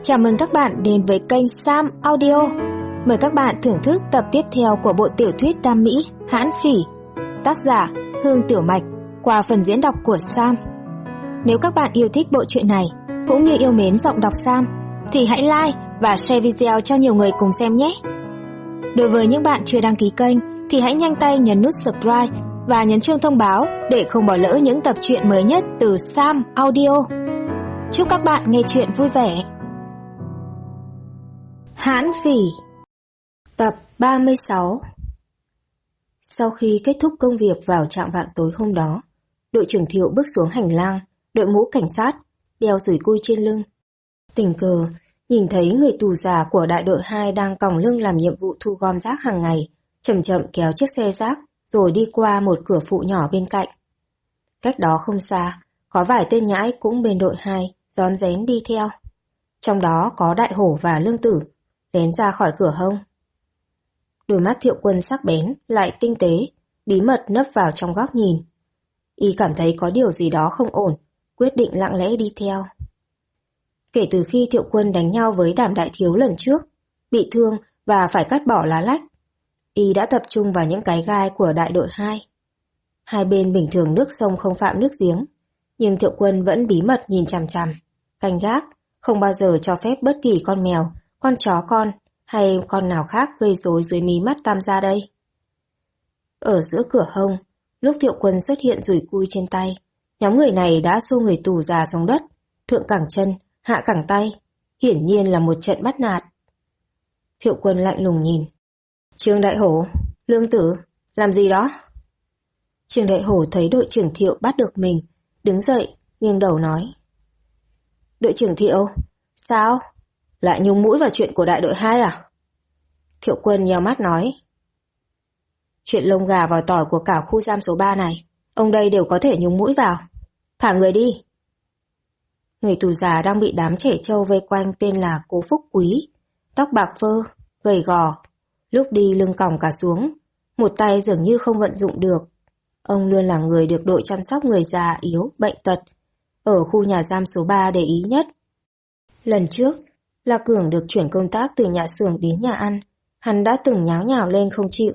Chào mừng các bạn đến với kênh Sam Audio. Mời các bạn thưởng thức tập tiếp theo của bộ tiểu thuyết Đam Mỹ Hãn Phỉ, tác giả Hương Tiểu Mạch, qua phần diễn đọc của Sam. Nếu các bạn yêu thích bộ truyện này cũng như yêu mến giọng đọc Sam thì hãy like và share video cho nhiều người cùng xem nhé. Đối với những bạn chưa đăng ký kênh thì hãy nhanh tay nhấn nút subscribe và nhấn chuông thông báo để không bỏ lỡ những tập truyện mới nhất từ Sam Audio. Chúc các bạn nghe truyện vui vẻ. Hãn Phỉ, tập 36. Sau khi kết thúc công việc vào chạng vạng tối hôm đó, đội trưởng Thiệu bước xuống hành lang, đội mũ cảnh sát, đeo dùi cui trên lưng. Tình cờ, nhìn thấy người tù già của đại đội 2 đang còng lưng làm nhiệm vụ thu gom rác hàng ngày, chậm chậm kéo chiếc xe rác rồi đi qua một cửa phụ nhỏ bên cạnh. Cách đó không xa, có vài tên nhãi cũng bên đội 2, rón rén đi theo. Trong đó có Đại Hổ và Lương Tử, lén ra khỏi cửa hông. Đôi mắt Thiệu Quân sắc bén, lại tinh tế, bí mật nấp vào trong góc nhìn. Y cảm thấy có điều gì đó không ổn, quyết định lặng lẽ đi theo. Kể từ khi Thiệu Quân đánh nhau với Đàm Đại Thiếu lần trước, bị thương và phải cắt bỏ lá lách, Y đã tập trung vào những cái gai của đại đội 2. Hai bên bình thường nước sông không phạm nước giếng, nhưng Thiệu Quân vẫn bí mật nhìn chằm chằm, canh gác, không bao giờ cho phép bất kỳ con mèo, con chó con hay con nào khác gây rối dưới mí mắt Tam gia đây. Ở giữa cửa hông, lúc Thiệu Quân xuất hiện dùi cui trên tay, nhóm người này đã xô người tù già xuống đất, thượng cẳng chân, hạ cẳng tay, hiển nhiên là một trận bắt nạt. Thiệu Quân lạnh lùng nhìn. Trương Đại Hổ, Lương Tử, làm gì đó? Trương Đại Hổ thấy đội trưởng Thiệu bắt được mình, đứng dậy, nghiêng đầu nói. Đội trưởng Thiệu, sao? Lại nhúng mũi vào chuyện của đại đội 2 à? Thiệu Quân nheo mắt nói. Chuyện lông gà vòi tỏi của cả khu giam số 3 này, ông đây đều có thể nhúng mũi vào. Thả người đi. Người tù già đang bị đám trẻ trâu vây quanh tên là Cố Phúc Quý, tóc bạc phơ, gầy gò, lúc đi lưng còng cả xuống, một tay dường như không vận dụng được. Ông luôn là người được đội chăm sóc người già yếu, bệnh tật ở khu nhà giam số 3 để ý nhất. Lần trước, La Cường được chuyển công tác từ nhà xưởng đến nhà ăn, hắn đã từng nháo nhào lên không chịu.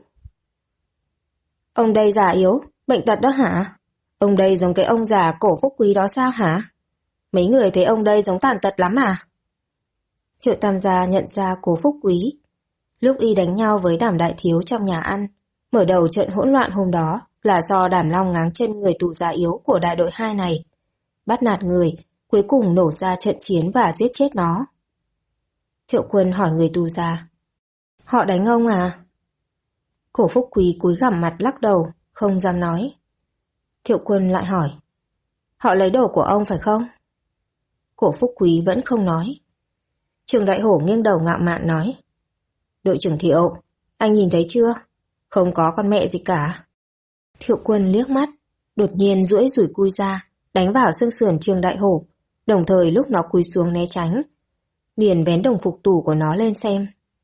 Ông đây già yếu, bệnh tật đó hả? Ông đây giống cái ông già Cổ Phúc Quý đó sao hả? Mấy người thấy ông đây giống tàn tật lắm à? Thiệu Tam gia nhận ra Cố Phúc Quý. Lúc y đánh nhau với Đàm Đại Thiếu trong nhà ăn, mở đầu trận hỗn loạn hôm đó là do Đàm Long ngáng chân người tù già yếu của đại đội 2 này, bắt nạt người, cuối cùng nổ ra trận chiến và giết chết nó. Thiệu Quân hỏi người tù già. Họ đánh ông à? Cổ Phúc Quý cúi gằm mặt lắc đầu, không dám nói. Thiệu Quân lại hỏi. Họ lấy đồ của ông phải không? Cổ Phúc Quý vẫn không nói. Trường Đại Hổ nghiêng đầu ngạo mạn nói. Đội trưởng Thiệu, anh nhìn thấy chưa? Không có con mẹ gì cả. Thiệu Quân liếc mắt, đột nhiên duỗi dùi cui ra, đánh vào xương sườn Trường Đại Hổ, đồng thời lúc nó cúi xuống né tránh. Liền vén đồng phục tù của nó lên xem.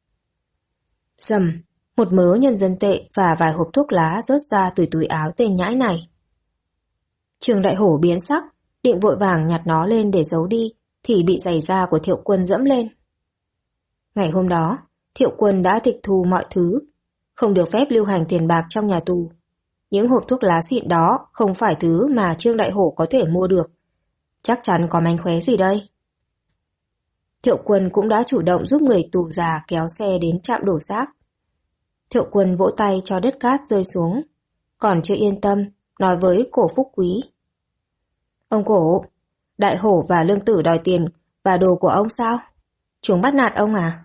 Rầm, một mớ nhân dân tệ và vài hộp thuốc lá rớt ra từ túi áo tên nhãi này. Trường Đại Hổ biến sắc, định vội vàng nhặt nó lên để giấu đi, thì bị giày da của Thiệu Quân dẫm lên. Ngày hôm đó, Thiệu Quân đã tịch thu mọi thứ, không được phép lưu hành tiền bạc trong nhà tù. Những hộp thuốc lá xịn đó không phải thứ mà Trương Đại Hổ có thể mua được. Chắc chắn có mánh khóe gì đây. Thiệu Quân cũng đã chủ động giúp người tù già kéo xe đến trạm đổ xác. Thiệu Quân vỗ tay cho đất cát rơi xuống, còn chưa yên tâm, nói với Cổ Phúc Quý. Ông Cổ, Đại Hổ và Lương Tử đòi tiền và đồ của ông sao? Chúng bắt nạt ông à?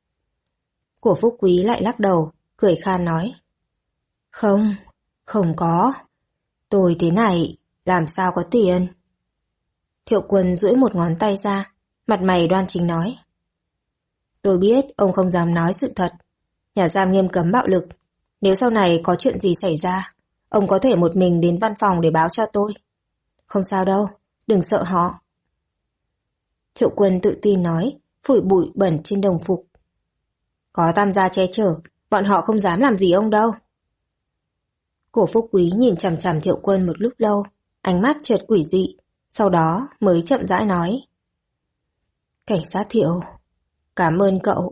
Cổ Phúc Quý lại lắc đầu, cười khan nói. Không, không có. Tôi thế này, làm sao có tiền? Thiệu Quân duỗi một ngón tay ra, mặt mày đoan chính nói. Tôi biết ông không dám nói sự thật. Nhà giam nghiêm cấm bạo lực. Nếu sau này có chuyện gì xảy ra, ông có thể một mình đến văn phòng để báo cho tôi. Không sao đâu, đừng sợ họ. Thiệu Quân tự tin nói, phủi bụi bẩn trên đồng phục. Có Tam gia che chở, bọn họ không dám làm gì ông đâu. Cổ Phúc Quý nhìn chằm chằm Thiệu Quân một lúc lâu, ánh mắt chợt quỷ dị, sau đó mới chậm rãi nói. Cảnh sát Thiệu, cảm ơn cậu.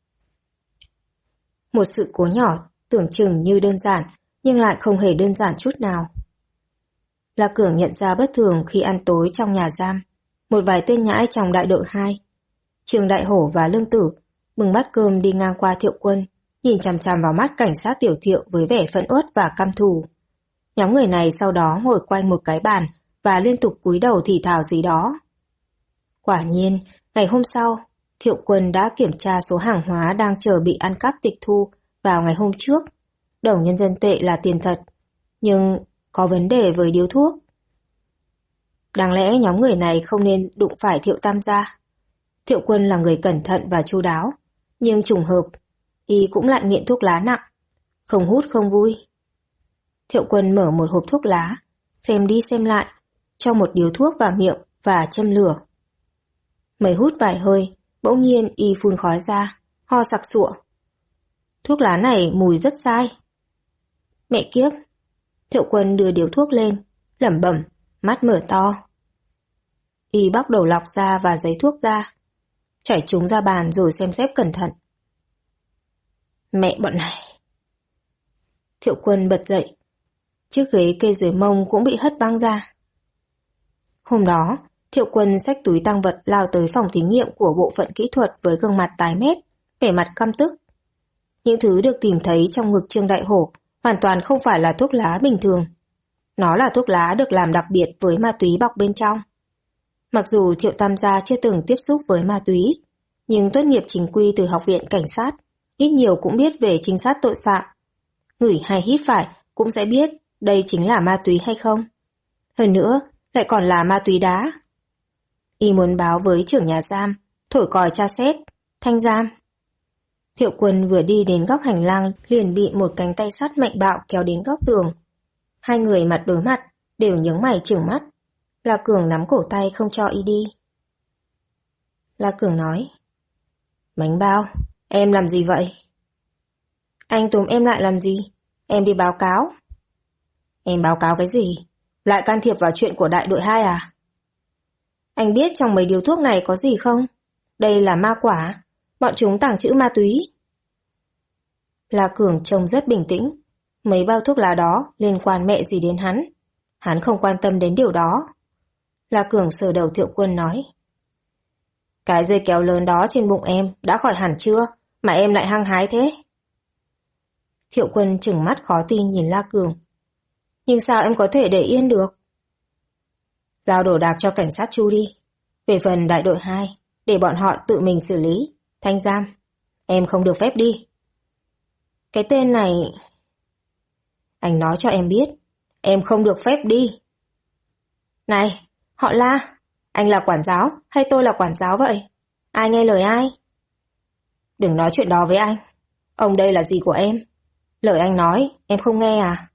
Một sự cố nhỏ tưởng chừng như đơn giản, nhưng lại không hề đơn giản chút nào. La Cường nhận ra bất thường khi ăn tối trong nhà giam. Một vài tên nhãi trong đại đội 2, Trương Đại Hổ và Lương Tử, bưng bát cơm đi ngang qua Thiệu Quân, nhìn chằm chằm vào mắt cảnh sát Tiểu Thiệu với vẻ phẫn uất và căm thù. Nhóm người này sau đó ngồi quanh một cái bàn và liên tục cúi đầu thì thào gì đó. Quả nhiên, ngày hôm sau, Thiệu Quân đã kiểm tra số hàng hóa đang chờ bị ăn cắp tịch thu vào ngày hôm trước. Đồng nhân dân tệ là tiền thật, nhưng có vấn đề với điếu thuốc. Đáng lẽ nhóm người này không nên đụng phải Thiệu Tam gia. Thiệu Quân là người cẩn thận và chu đáo, nhưng trùng hợp, y cũng lại nghiện thuốc lá nặng, không hút không vui. Thiệu Quân mở một hộp thuốc lá, xem đi xem lại, cho một điếu thuốc vào miệng và châm lửa. Mới hút vài hơi, bỗng nhiên y phun khói ra, ho sặc sụa. Thuốc lá này mùi rất sai. Mẹ kiếp! Thiệu Quân đưa điếu thuốc lên, lẩm bẩm, mắt mở to. Y bóc đầu lọc ra và giấy thuốc ra, chảy chúng ra bàn rồi xem xét cẩn thận. Mẹ bọn này! Thiệu Quân bật dậy, chiếc ghế kê dưới mông cũng bị hất văng ra. Hôm đó, Thiệu Quân xách túi tang vật lao tới phòng thí nghiệm của bộ phận kỹ thuật với gương mặt tái mét, vẻ mặt căm tức. Những thứ được tìm thấy trong ngực Trương Đại Hổ hoàn toàn không phải là thuốc lá bình thường. Nó là thuốc lá được làm đặc biệt với ma túy bọc bên trong. Mặc dù Thiệu Tam gia chưa từng tiếp xúc với ma túy, nhưng tốt nghiệp chính quy từ Học viện Cảnh sát, ít nhiều cũng biết về trinh sát tội phạm. Ngửi hay hít phải cũng sẽ biết đây chính là ma túy hay không. Hơn nữa, lại còn là ma túy đá. Y muốn báo với trưởng nhà giam, thổi còi tra xét, thanh giam. Thiệu Quân vừa đi đến góc hành lang liền bị một cánh tay sắt mạnh bạo kéo đến góc tường. Hai người mặt đối mặt, đều nhướng mày trừng mắt. La Cường nắm cổ tay không cho y đi. La Cường nói, Bánh bao, em làm gì vậy? Anh túm em lại làm gì? Em đi báo cáo. Em báo cáo cái gì? Lại can thiệp vào chuyện của đại đội 2 à? Anh biết trong mấy điếu thuốc này có gì không? Đây là ma quả, bọn chúng tàng trữ ma túy. La Cường trông rất bình tĩnh. Mấy bao thuốc lá đó liên quan mẹ gì đến hắn? Hắn không quan tâm đến điều đó. La Cường sờ đầu Thiệu Quân nói, cái dây kéo lớn đó trên bụng em đã khỏi hẳn chưa, mà em lại hăng hái thế? Thiệu Quân trừng mắt khó tin nhìn La Cường. Nhưng sao em có thể để yên được? Giao đồ đạc cho cảnh sát Chu đi. Về phần đại đội 2, để bọn họ tự mình xử lý, thanh giam. Em không được phép đi. Cái tên này... Anh nói cho em biết, em không được phép đi. Này, họ La, anh là quản giáo hay tôi là quản giáo vậy? Ai nghe lời ai? Đừng nói chuyện đó với anh. Ông đây là gì của em? Lời anh nói, em không nghe à?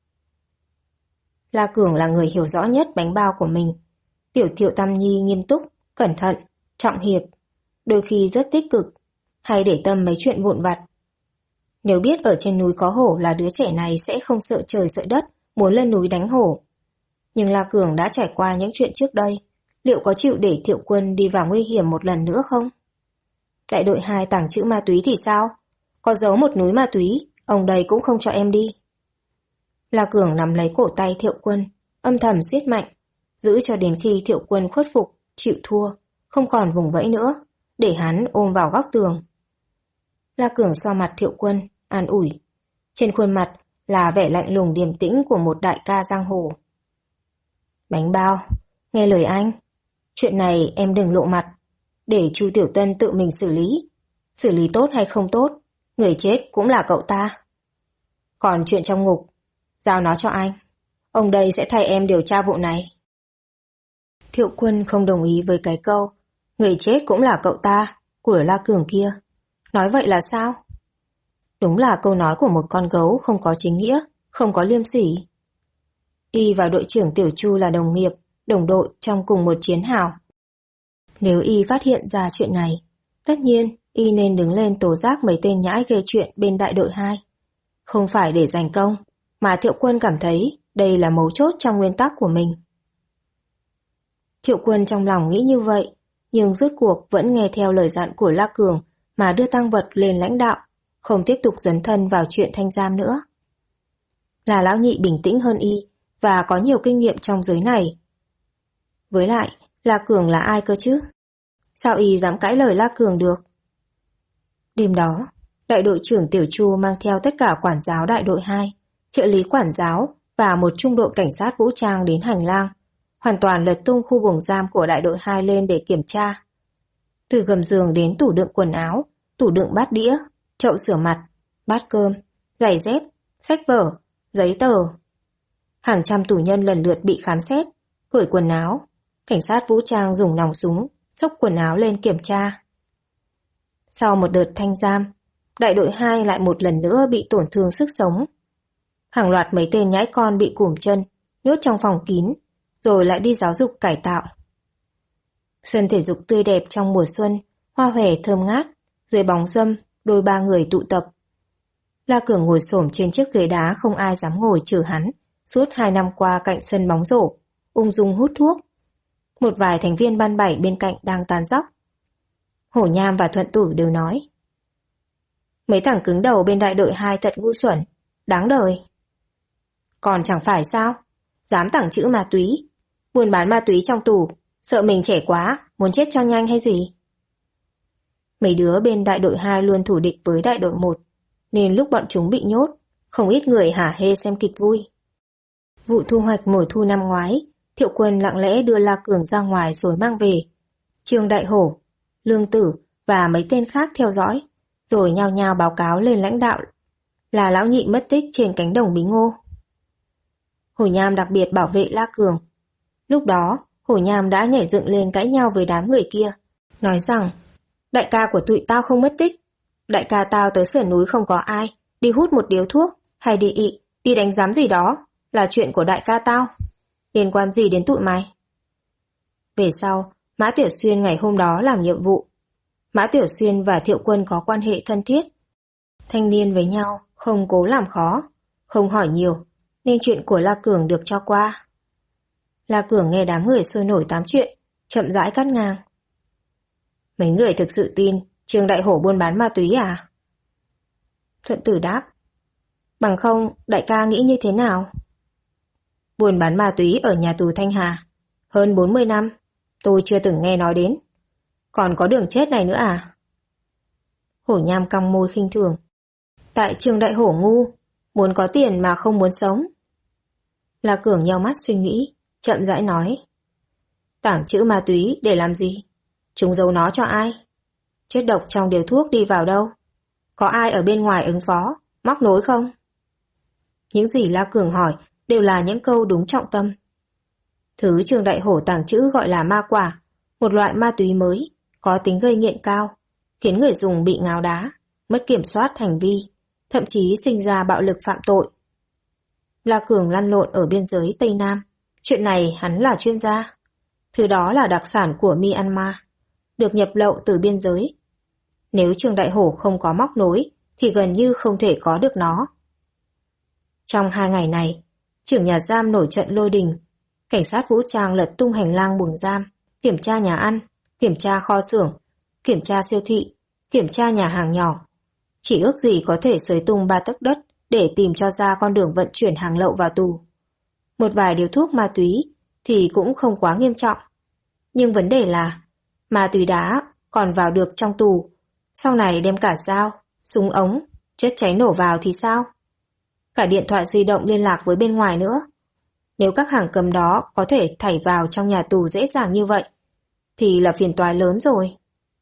La Cường là người hiểu rõ nhất bánh bao của mình. Tiểu Thiệu Tam Nhi nghiêm túc, cẩn thận, trọng hiệp, đôi khi rất tích cực, hay để tâm mấy chuyện vụn vặt. Nếu biết ở trên núi có hổ là đứa trẻ này sẽ không sợ trời sợ đất, muốn lên núi đánh hổ. Nhưng La Cường đã trải qua những chuyện trước đây, liệu có chịu để Thiệu Quân đi vào nguy hiểm một lần nữa không? Đại đội 2 tàng trữ ma túy thì sao? Có giấu một núi ma túy, ông đây cũng không cho em đi. La Cường nắm lấy cổ tay Thiệu Quân, âm thầm siết mạnh, giữ cho đến khi Thiệu Quân khuất phục, chịu thua, không còn vùng vẫy nữa, để hắn ôm vào góc tường. La Cường xoa mặt Thiệu Quân, an ủi. Trên khuôn mặt là vẻ lạnh lùng điềm tĩnh của một đại ca giang hồ. Bánh bao, nghe lời anh. Chuyện này em đừng lộ mặt, để Chu Tiểu Tân tự mình xử lý. Xử lý tốt hay không tốt, người chết cũng là cậu ta. Còn chuyện trong ngục, giao nó cho anh. Ông đây sẽ thay em điều tra vụ này. Thiệu Quân không đồng ý với cái câu người chết cũng là cậu ta của La Cường kia. Nói vậy là sao? Đúng là câu nói của một con gấu không có chính nghĩa, không có liêm sỉ. Y và đội trưởng Tiểu Chu là đồng nghiệp, đồng đội trong cùng một chiến hào. Nếu Y phát hiện ra chuyện này, tất nhiên Y nên đứng lên tố giác mấy tên nhãi gây chuyện bên đại đội 2. Không phải để giành công, mà Thiệu Quân cảm thấy đây là mấu chốt trong nguyên tắc của mình. Thiệu Quân trong lòng nghĩ như vậy, nhưng rốt cuộc vẫn nghe theo lời dặn của La Cường mà đưa tang vật lên lãnh đạo, không tiếp tục dấn thân vào chuyện thanh giam nữa. Là lão nhị bình tĩnh hơn y và có nhiều kinh nghiệm trong giới này. Với lại, La Cường là ai cơ chứ? Sao y dám cãi lời La Cường được? Đêm đó, đại đội trưởng Tiểu Chu mang theo tất cả quản giáo đại đội 2, trợ lý quản giáo và một trung đội cảnh sát vũ trang đến hành lang, hoàn toàn lật tung khu buồng giam của đại đội 2 lên để kiểm tra. Từ gầm giường đến tủ đựng quần áo, tủ đựng bát đĩa, chậu rửa mặt, bát cơm, giày dép, sách vở, giấy tờ. Hàng trăm tù nhân lần lượt bị khám xét, cởi quần áo. Cảnh sát vũ trang dùng nòng súng, xốc quần áo lên kiểm tra. Sau một đợt thanh giam, đại đội 2 lại một lần nữa bị tổn thương sức sống. Hàng loạt mấy tên nhãi con bị cùm chân, nhốt trong phòng kín, rồi lại đi giáo dục cải tạo. Sân thể dục tươi đẹp trong mùa xuân, hoa hòe thơm ngát, dưới bóng râm, đôi ba người tụ tập. La Cường ngồi xổm trên chiếc ghế đá không ai dám ngồi trừ hắn, suốt 2 năm qua cạnh sân bóng rổ, ung dung hút thuốc. Một vài thành viên ban 7 bên cạnh đang tàn dóc. Hổ Nham và Thuận Tử đều nói: mấy thằng cứng đầu bên đại đội 2 thật ngu xuẩn, đáng đời. Còn chẳng phải sao, dám tảng chữ ma túy, buôn bán ma túy trong tù, sợ mình trẻ quá, muốn chết cho nhanh hay gì? Mấy đứa bên đại đội 2 luôn thù địch với đại đội 1, nên lúc bọn chúng bị nhốt, không ít người hả hê xem kịch vui. Vụ thu hoạch mùa thu năm ngoái, Thiệu Quân lặng lẽ đưa La Cường ra ngoài rồi mang về. Trương Đại Hổ, Lương Tử và mấy tên khác theo dõi, rồi nhao nhao báo cáo lên lãnh đạo là lão nhị mất tích trên cánh đồng bí ngô. Hổ Nham đặc biệt bảo vệ La Cường. Lúc đó, Hổ Nham đã nhảy dựng lên cãi nhau với đám người kia, nói rằng: đại ca của tụi tao không mất tích, đại ca tao tới sườn núi không có ai, đi hút một điếu thuốc, hay đi ị, đi đánh giám gì đó, là chuyện của đại ca tao. Liên quan gì đến tụi mày? Về sau, Mã Tiểu Xuyên ngày hôm đó làm nhiệm vụ. Mã Tiểu Xuyên và Thiệu Quân có quan hệ thân thiết. Thanh niên với nhau, không cố làm khó, không hỏi nhiều, nên chuyện của La Cường được cho qua. La Cường nghe đám người sôi nổi tám chuyện, chậm rãi cắt ngang. Mấy người thực sự tin Trương Đại Hổ buôn bán ma túy à? Thuận Tử đáp: bằng không, đại ca nghĩ như thế nào? Buôn bán ma túy ở nhà tù Thanh Hà hơn 40 năm, tôi chưa từng nghe nói đến. Còn có đường chết này nữa à? Hổ Nham cong môi khinh thường: tại Trương Đại Hổ ngu, muốn có tiền mà không muốn sống. La Cường nheo mắt suy nghĩ, chậm rãi nói: tảng chữ ma túy để làm gì? Chúng giấu nó cho ai? Chất độc trong điều thuốc đi vào đâu? Có ai ở bên ngoài ứng phó, móc nối không? Những gì La Cường hỏi đều là những câu đúng trọng tâm. Thứ Trương Đại Hổ tàng trữ gọi là ma quả, một loại ma túy mới, có tính gây nghiện cao, khiến người dùng bị ngáo đá, mất kiểm soát hành vi, thậm chí sinh ra bạo lực phạm tội. La Cường lăn lộn ở biên giới Tây Nam, chuyện này hắn là chuyên gia. Thứ đó là đặc sản của Myanmar, được nhập lậu từ biên giới. Nếu Trương Đại Hổ không có móc nối, thì gần như không thể có được nó. Trong 2 ngày này, trưởng nhà giam nổi trận lôi đình, cảnh sát vũ trang lật tung hành lang buồng giam, kiểm tra nhà ăn, kiểm tra kho xưởng, kiểm tra siêu thị, kiểm tra nhà hàng nhỏ. Chỉ ước gì có thể xới tung 3 tấc đất để tìm cho ra con đường vận chuyển hàng lậu vào tù. Một vài điếu thuốc ma túy thì cũng không quá nghiêm trọng. Nhưng vấn đề là, ma túy đá còn vào được trong tù, sau này đem cả dao, súng ống, chất cháy nổ vào thì sao? Cả điện thoại di động liên lạc với bên ngoài nữa. Nếu các hàng cấm đó có thể thảy vào trong nhà tù dễ dàng như vậy, thì là phiền toái lớn rồi.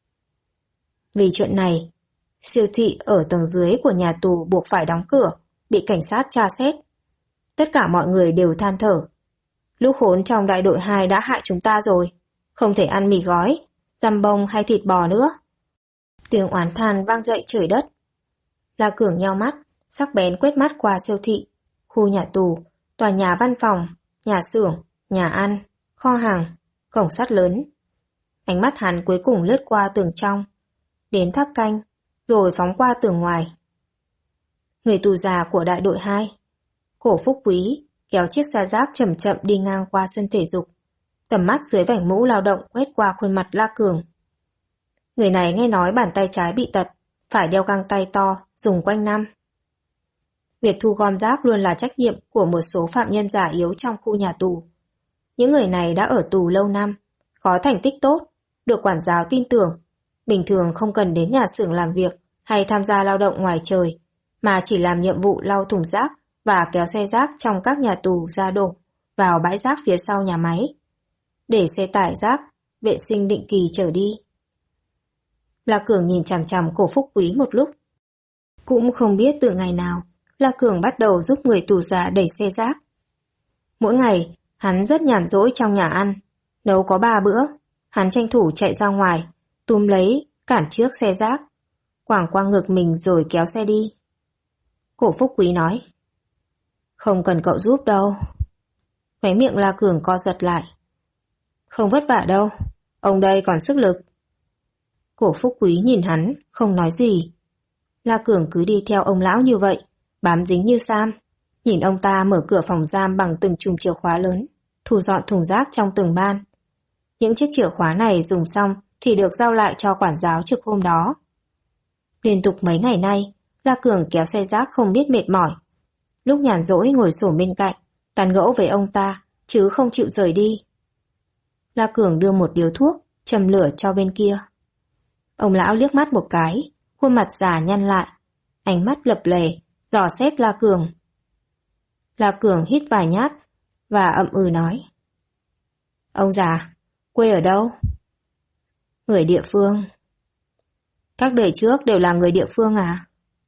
Vì chuyện này, siêu thị ở tầng dưới của nhà tù buộc phải đóng cửa, bị cảnh sát tra xét. Tất cả mọi người đều than thở: lũ khốn trong đại đội 2 đã hại chúng ta rồi, không thể ăn mì gói, dăm bông hay thịt bò nữa. Tiếng oán than vang dậy trời đất. La Cường nheo mắt, sắc bén quét mắt qua siêu thị, khu nhà tù, tòa nhà văn phòng, nhà xưởng, nhà ăn, kho hàng, cổng sắt lớn. Ánh mắt hắn cuối cùng lướt qua tường trong, đến tháp canh, rồi phóng qua tường ngoài. Người tù già của đại đội 2, Cổ Phúc Quý, kéo chiếc xe rác chậm chậm đi ngang qua sân thể dục. Tầm mắt dưới vành mũ lao động quét qua khuôn mặt La Cường. Người này nghe nói bàn tay trái bị tật, phải đeo găng tay to, dùng quanh năm. Việc thu gom rác luôn là trách nhiệm của một số phạm nhân già yếu trong khu nhà tù. Những người này đã ở tù lâu năm, có thành tích tốt, được quản giáo tin tưởng. Bình thường không cần đến nhà xưởng làm việc hay tham gia lao động ngoài trời, mà chỉ làm nhiệm vụ lau thùng rác và kéo xe rác trong các nhà tù ra đổ vào bãi rác phía sau nhà máy, để xe tải rác, vệ sinh định kỳ chở đi. La Cường nhìn chằm chằm Cổ Phúc Quý một lúc. Cũng không biết từ ngày nào, La Cường bắt đầu giúp người tù già đẩy xe rác. Mỗi ngày, hắn rất nhàn rỗi trong nhà ăn, nấu có 3 bữa, hắn tranh thủ chạy ra ngoài, túm lấy, cản trước xe rác, quàng qua ngực mình rồi kéo xe đi. Cổ Phúc Quý nói, không cần cậu giúp đâu. Khóe miệng La Cường co giật lại. Không vất vả đâu, ông đây còn sức lực. Cổ Phúc Quý nhìn hắn, không nói gì. La Cường cứ đi theo ông lão như vậy, bám dính như Sam, nhìn ông ta mở cửa phòng giam bằng từng chùm chìa khóa lớn, thu dọn thùng rác trong từng ban. Những chiếc chìa khóa này dùng xong thì được giao lại cho quản giáo trực hôm đó. Liên tục mấy ngày nay, La Cường kéo xe rác không biết mệt mỏi. Lúc nhàn rỗi ngồi xổm bên cạnh, tán gẫu với ông ta, chứ không chịu rời đi. La Cường đưa một điếu thuốc, châm lửa cho bên kia. Ông lão liếc mắt một cái, khuôn mặt già nhăn lại, ánh mắt lập lè, dò xét La Cường. La Cường hít vài nhát và ậm ừ nói. Ông già, quê ở đâu? Người địa phương. Các đời trước đều là người địa phương à?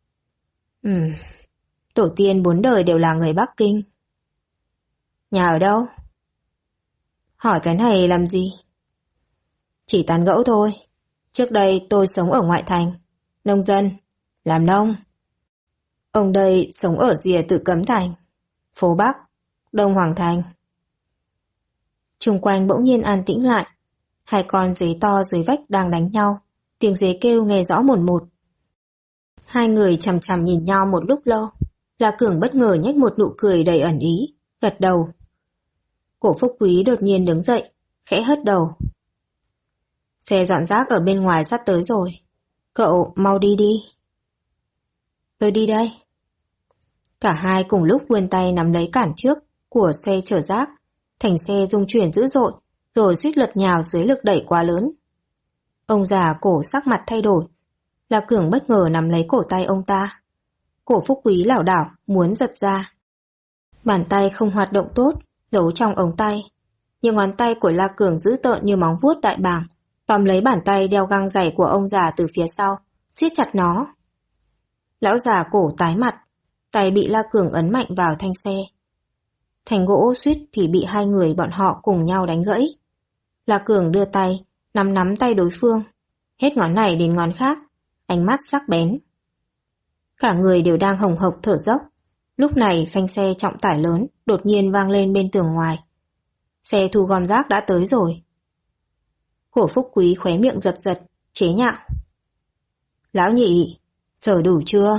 Tổ tiên 4 đời đều là người Bắc Kinh. Nhà ở đâu? Hỏi cái này làm gì? Chỉ tán gẫu thôi. Trước đây tôi sống ở ngoại thành, nông dân, làm nông. Ông đây sống ở rìa Tử Cấm Thành, phố Bắc, Đông Hoàng Thành. Chung quanh bỗng nhiên an tĩnh lại. 2 con dế to dưới vách đang đánh nhau, tiếng dế kêu nghe rõ mồn một. 2 người chằm chằm nhìn nhau một lúc lâu. La Cường bất ngờ nhếch một nụ cười đầy ẩn ý, gật đầu. Cổ Phúc Quý đột nhiên đứng dậy, khẽ hất đầu. Xe dọn rác ở bên ngoài sắp tới rồi. Cậu mau đi đi. Tôi đi đây. Cả hai cùng lúc vươn tay nắm lấy cản trước của xe chở rác. Thành xe rung chuyển dữ dội, rồi suýt lật nhào dưới lực đẩy quá lớn. Ông già Cổ sắc mặt thay đổi. La Cường bất ngờ nắm lấy cổ tay ông ta. Cổ Phúc Quý lảo đảo muốn giật ra. Bàn tay không hoạt động tốt, giấu trong ống tay. Những ngón tay của La Cường dữ tợn như móng vuốt đại bàng, tóm lấy bàn tay đeo găng giày của ông già từ phía sau, siết chặt nó. Lão già Cổ tái mặt, tay bị La Cường ấn mạnh vào thanh xe. Thành gỗ suýt thì bị 2 người bọn họ cùng nhau đánh gãy. La Cường đưa tay, nắm tay đối phương, hết ngón này đến ngón khác, ánh mắt sắc bén. Cả người đều đang hồng hộc thở dốc. Lúc này phanh xe trọng tải lớn đột nhiên vang lên bên tường ngoài. Xe thu gom rác đã tới rồi. Cổ Phúc Quý khóe miệng giật giật, chế nhạo. Lão nhị, sở đủ chưa?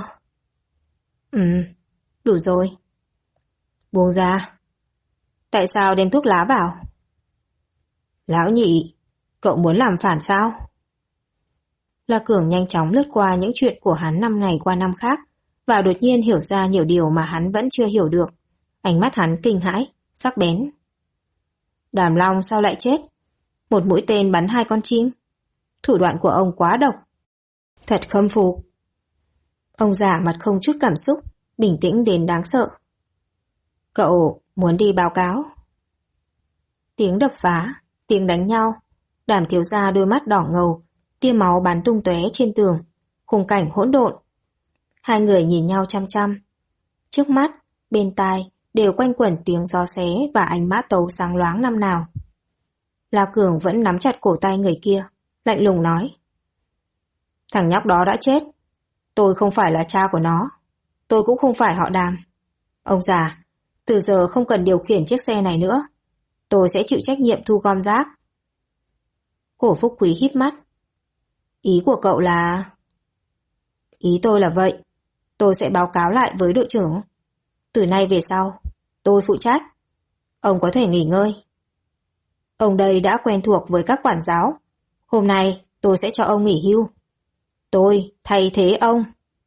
Đủ rồi. Buông ra. Tại sao đem thuốc lá vào? Lão nhị, cậu muốn làm phản sao? La Cường nhanh chóng lướt qua những chuyện của hắn năm này qua năm khác, và đột nhiên hiểu ra nhiều điều mà hắn vẫn chưa hiểu được. Ánh mắt hắn kinh hãi, sắc bén. Đàm Long sao lại chết? Một mũi tên bắn 2 con chim. Thủ đoạn của ông quá độc. Thật khâm phục. Ông già mặt không chút cảm xúc, bình tĩnh đến đáng sợ. Cậu muốn đi báo cáo? Tiếng đập phá, tiếng đánh nhau. Đàm thiếu gia đôi mắt đỏ ngầu, tia máu bắn tung tóe trên tường, khung cảnh hỗn độn. 2 người nhìn nhau chăm chăm. Trước mắt, bên tai đều quanh quẩn tiếng gió xé và ánh mã tấu sáng loáng năm nào. La Cường vẫn nắm chặt cổ tay người kia, lạnh lùng nói. Thằng nhóc đó đã chết. Tôi không phải là cha của nó. Tôi cũng không phải họ Đàm. Ông già, từ giờ không cần điều khiển chiếc xe này nữa. Tôi sẽ chịu trách nhiệm thu gom rác. Cổ Phúc Quý híp mắt. Ý của cậu là... Ý tôi là vậy. Tôi sẽ báo cáo lại với đội trưởng. Từ nay về sau, tôi phụ trách. Ông có thể nghỉ ngơi. Ông đây đã quen thuộc với các quản giáo. Hôm nay tôi sẽ cho ông nghỉ hưu. Tôi thay thế ông.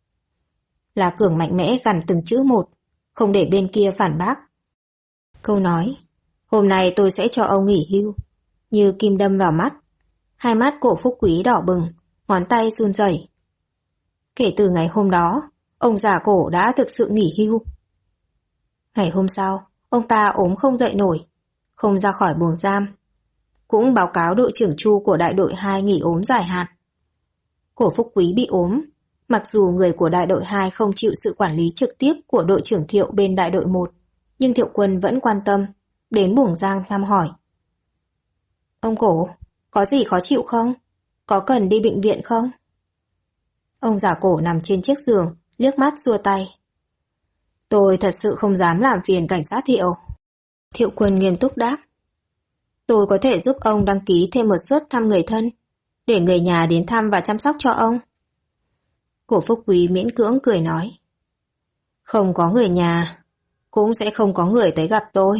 La Cường mạnh mẽ gằn từng chữ một, không để bên kia phản bác. Câu nói, hôm nay tôi sẽ cho ông nghỉ hưu, như kim đâm vào mắt. Hai mắt cổ Phúc Quý đỏ bừng, ngón tay run rẩy. Kể từ ngày hôm đó, ông già cổ đã thực sự nghỉ hưu. Ngày hôm sau, ông ta ốm không dậy nổi, không ra khỏi buồng giam. Cũng báo cáo đội trưởng Chu của đại đội 2 nghỉ ốm dài hạn. Cổ Phúc Quý bị ốm, mặc dù người của đại đội 2 không chịu sự quản lý trực tiếp của đội trưởng Thiệu bên đại đội 1, nhưng Thiệu Quân vẫn quan tâm, đến buồng giam thăm hỏi. Ông Cổ, có gì khó chịu không? Có cần đi bệnh viện không? Ông già cổ nằm trên chiếc giường, liếc mắt xua tay. Tôi thật sự không dám làm phiền cảnh sát Thiệu. Thiệu Quân nghiêm túc đáp. Tôi có thể giúp ông đăng ký thêm một suất thăm người thân, để người nhà đến thăm và chăm sóc cho ông. Cổ Phúc Quý miễn cưỡng cười nói. Không có người nhà, cũng sẽ không có người tới gặp tôi.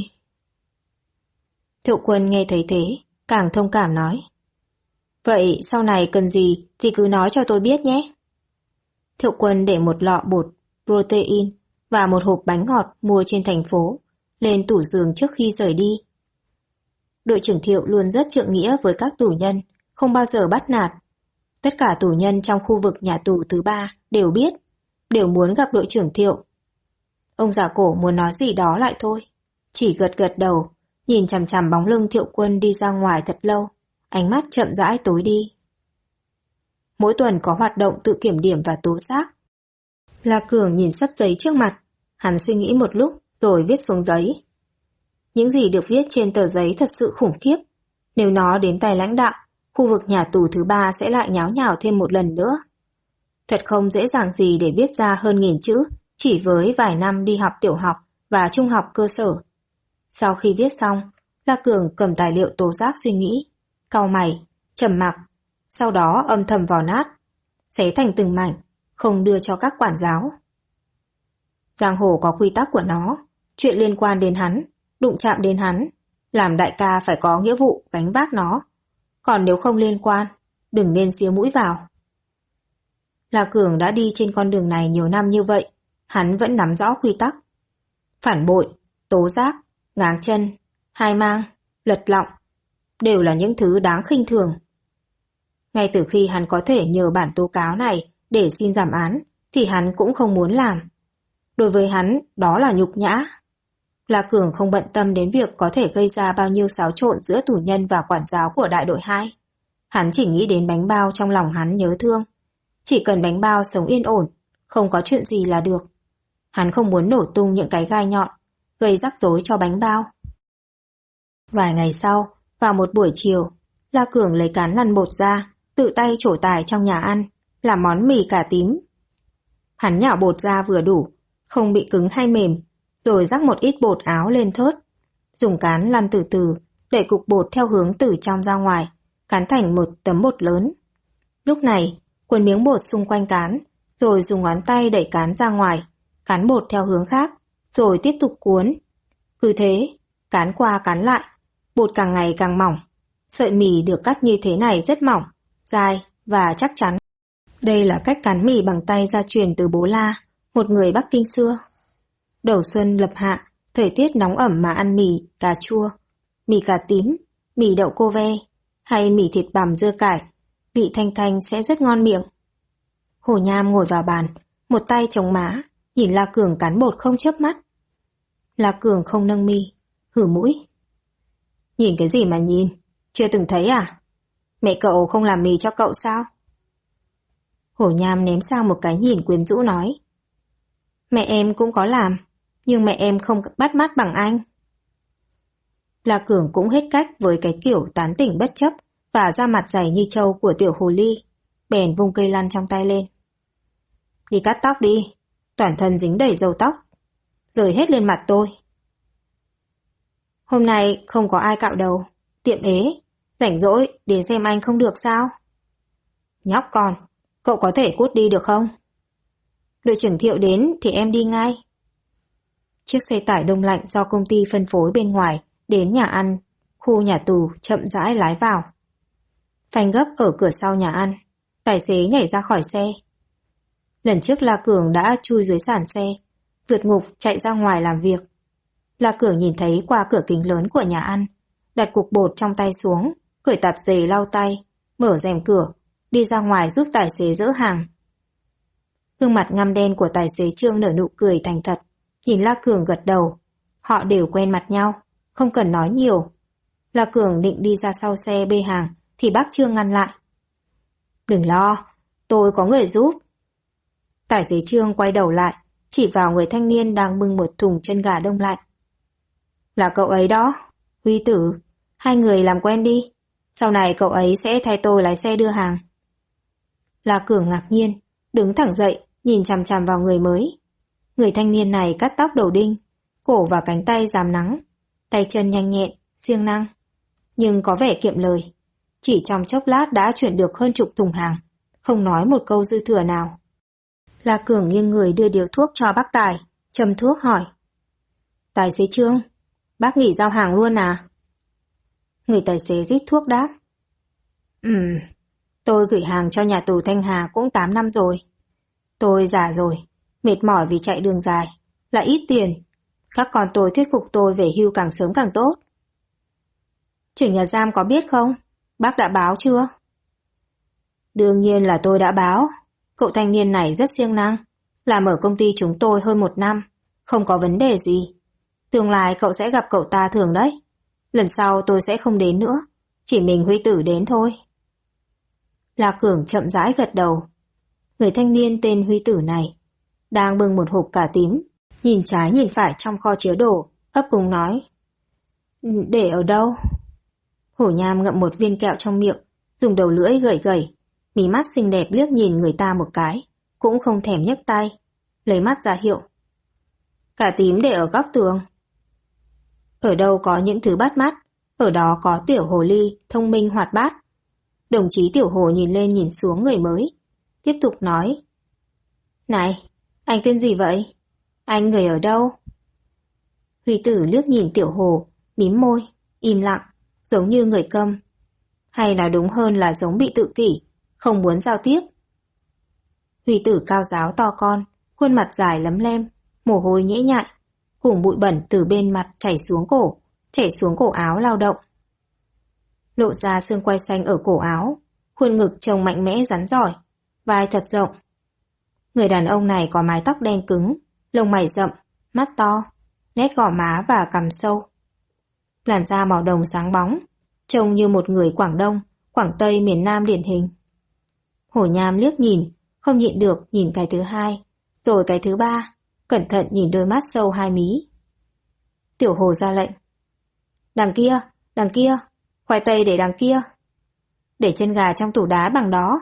Thiệu Quân nghe thấy thế, càng thông cảm nói. Vậy sau này cần gì thì cứ nói cho tôi biết nhé. Thiệu Quân để một lọ bột protein và một hộp bánh ngọt mua trên thành phố lên tủ giường trước khi rời đi. Đội trưởng Thiệu luôn rất trượng nghĩa với các tù nhân, không bao giờ bắt nạt. Tất cả tù nhân trong khu vực nhà tù thứ 3 đều biết, đều muốn gặp đội trưởng Thiệu. Ông già cổ muốn nói gì đó lại thôi, chỉ gật gật đầu, nhìn chằm chằm bóng lưng Thiệu Quân đi ra ngoài thật lâu, ánh mắt chậm rãi tối đi. Mỗi tuần có hoạt động tự kiểm điểm và tố giác. La Cường nhìn sấp giấy trước mặt, hắn suy nghĩ một lúc rồi viết xuống giấy. Những gì được viết trên tờ giấy thật sự khủng khiếp. Nếu nó đến tay lãnh đạo, khu vực nhà tù thứ 3 sẽ lại nháo nhào thêm một lần nữa. Thật không dễ dàng gì để viết ra hơn 1000 chữ chỉ với vài năm đi học tiểu học và trung học cơ sở. Sau khi viết xong, La Cường cầm tài liệu tố giác suy nghĩ, cau mày, trầm mặc, sau đó âm thầm vào nát, xé thành từng mảnh, không đưa cho các quản giáo. Giang hồ có quy tắc của nó, chuyện liên quan đến hắn, đụng chạm đến hắn, làm đại ca phải có nghĩa vụ gánh vác nó. Còn nếu không liên quan, đừng nên xía mũi vào. La Cường đã đi trên con đường này nhiều năm như vậy, hắn vẫn nắm rõ quy tắc. Phản bội, tố giác, ngáng chân, hai mang, lật lọng, đều là những thứ đáng khinh thường. Ngay từ khi hắn có thể nhờ bản tố cáo này để xin giảm án, thì hắn cũng không muốn làm. Đối với hắn, đó là nhục nhã. La Cường không bận tâm đến việc có thể gây ra bao nhiêu xáo trộn giữa tù nhân và quản giáo của đại đội 2. Hắn chỉ nghĩ đến bánh bao trong lòng hắn nhớ thương. Chỉ cần bánh bao sống yên ổn, không có chuyện gì là được. Hắn không muốn nổ tung những cái gai nhọn, gây rắc rối cho bánh bao. Vài ngày sau, vào một buổi chiều, La Cường lấy cán lăn bột ra, tự tay trổ tài trong nhà ăn, làm món mì cà tím. Hắn nhảo bột ra vừa đủ, không bị cứng hay mềm, rồi rắc một ít bột áo lên thớt. Dùng cán lăn từ từ, đẩy cục bột theo hướng từ trong ra ngoài, cán thành một tấm bột lớn. Lúc này, quấn miếng bột xung quanh cán, rồi dùng ngón tay đẩy cán ra ngoài, cán bột theo hướng khác, rồi tiếp tục cuốn. Cứ thế, cán qua cán lại, bột càng ngày càng mỏng. Sợi mì được cắt như thế này rất mỏng, dài và chắc chắn. Đây là cách cán mì bằng tay gia truyền từ bố La, một người Bắc Kinh xưa. Đầu xuân lập hạ, thời tiết nóng ẩm mà ăn mì cà chua, mì cà tím, mì đậu cô ve hay mì thịt bằm dưa cải, vị thanh thanh sẽ rất ngon miệng. Hồ Nham ngồi vào bàn, một tay chống má, nhìn La Cường cán bột không chớp mắt. La Cường không nâng mi, hử mũi. Nhìn cái gì mà nhìn, chưa từng thấy à? Mẹ cậu không làm mì cho cậu sao? Hồ Nham ném sang một cái nhìn quyến rũ nói. Mẹ em cũng có làm, nhưng mẹ em không bắt mắt bằng anh. La Cường cũng hết cách với cái kiểu tán tỉnh bất chấp và da mặt dày như trâu của tiểu hồ ly, bèn vung cây lăn trong tay lên. Đi cắt tóc đi, toàn thân dính đầy dầu tóc, rời hết lên mặt tôi. Hôm nay không có ai cạo đầu, tiệm ế, rảnh rỗi đến xem anh không được sao? Nhóc con, cậu có thể cút đi được không? Đội trưởng Thiệu đến thì em đi ngay. Chiếc xe tải đông lạnh do công ty phân phối bên ngoài đến nhà ăn Khu nhà tù chậm rãi lái vào. Phanh gấp ở cửa sau nhà ăn, tài xế nhảy ra khỏi xe. Lần trước La Cường đã chui dưới sàn xe, vượt ngục chạy ra ngoài làm việc. La Cường nhìn thấy qua cửa kính lớn của nhà ăn, đặt cục bột trong tay xuống, cởi tạp dề lau tay, mở rèm cửa, đi ra ngoài giúp tài xế dỡ hàng. Gương mặt ngăm đen của tài xế Trương nở nụ cười thành thật, nhìn La Cường gật đầu. Họ đều quen mặt nhau, không cần nói nhiều. La Cường định đi ra sau xe bê hàng, thì bác Trương ngăn lại. Đừng lo, tôi có người giúp. Tài xế Trương quay đầu lại, chỉ vào người thanh niên đang bưng một thùng chân gà đông lạnh. Là cậu ấy đó, Huy Tử, hai người làm quen đi. Sau này cậu ấy sẽ thay tôi lái xe đưa hàng. La Cường ngạc nhiên, đứng thẳng dậy, nhìn chằm chằm vào người mới. Người thanh niên này cắt tóc đầu đinh, cổ và cánh tay rám nắng, tay chân nhanh nhẹn, siêng năng. Nhưng có vẻ kiệm lời. Chỉ trong chốc lát đã chuyển được hơn chục thùng hàng, không nói một câu dư thừa nào. La Cường nghiêng người đưa điếu thuốc cho bác Tài, châm thuốc hỏi. Tài xế Trương, bác nghỉ giao hàng luôn à? Người tài xế rít thuốc đáp. Tôi gửi hàng cho nhà tù Thanh Hà cũng 8 năm rồi. Tôi già rồi, mệt mỏi vì chạy đường dài, là ít tiền. Các con tôi thuyết phục tôi về hưu càng sớm càng tốt. Trưởng nhà giam có biết không? Bác đã báo chưa? Đương nhiên là tôi đã báo. Cậu thanh niên này rất siêng năng, làm ở công ty chúng tôi hơn 1 năm, không có vấn đề gì. Tương lai cậu sẽ gặp cậu ta thường đấy. Lần sau tôi sẽ không đến nữa, chỉ mình Huy Tử đến thôi. La Cường chậm rãi gật đầu. Người thanh niên tên Huy Tử này đang bưng một hộp cà tím, nhìn trái nhìn phải trong kho chứa đồ, ấp úng nói. Để ở đâu? Hổ Nham ngậm một viên kẹo trong miệng, dùng đầu lưỡi gẩy gẩy, mí mắt xinh đẹp liếc nhìn người ta một cái, cũng không thèm nhấc tay, lấy mắt ra hiệu. Cà tím để ở góc tường. Ở đâu có những thứ bắt mắt, ở đó có tiểu hồ ly, thông minh hoạt bát. Đồng chí Tiểu Hồ nhìn lên nhìn xuống người mới, tiếp tục nói. Này, anh tên gì vậy? Anh người ở đâu? Huy Tử liếc nhìn Tiểu Hồ, mím môi, im lặng, giống như người câm. Hay nói đúng hơn là giống bị tự kỷ, không muốn giao tiếp. Huy Tử cao ráo to con, khuôn mặt dài lấm lem, mồ hôi nhễ nhại, cùng bụi bẩn từ bên mặt chảy xuống cổ áo lao động. Lộ ra xương quai xanh ở cổ áo, khuôn ngực trông mạnh mẽ rắn giỏi, vai thật rộng. Người đàn ông này có mái tóc đen cứng, lông mày rậm, mắt to, nét gò má và cằm sâu. Làn da màu đồng sáng bóng, trông như một người Quảng Đông, Quảng Tây miền Nam điển hình. Hổ Nham liếc nhìn, không nhịn được nhìn cái thứ hai, rồi cái thứ ba, cẩn thận nhìn đôi mắt sâu hai mí. Tiểu Hồ ra lệnh. Đằng kia, khoai tây để đằng kia. Để chân gà trong tủ đá bằng đó.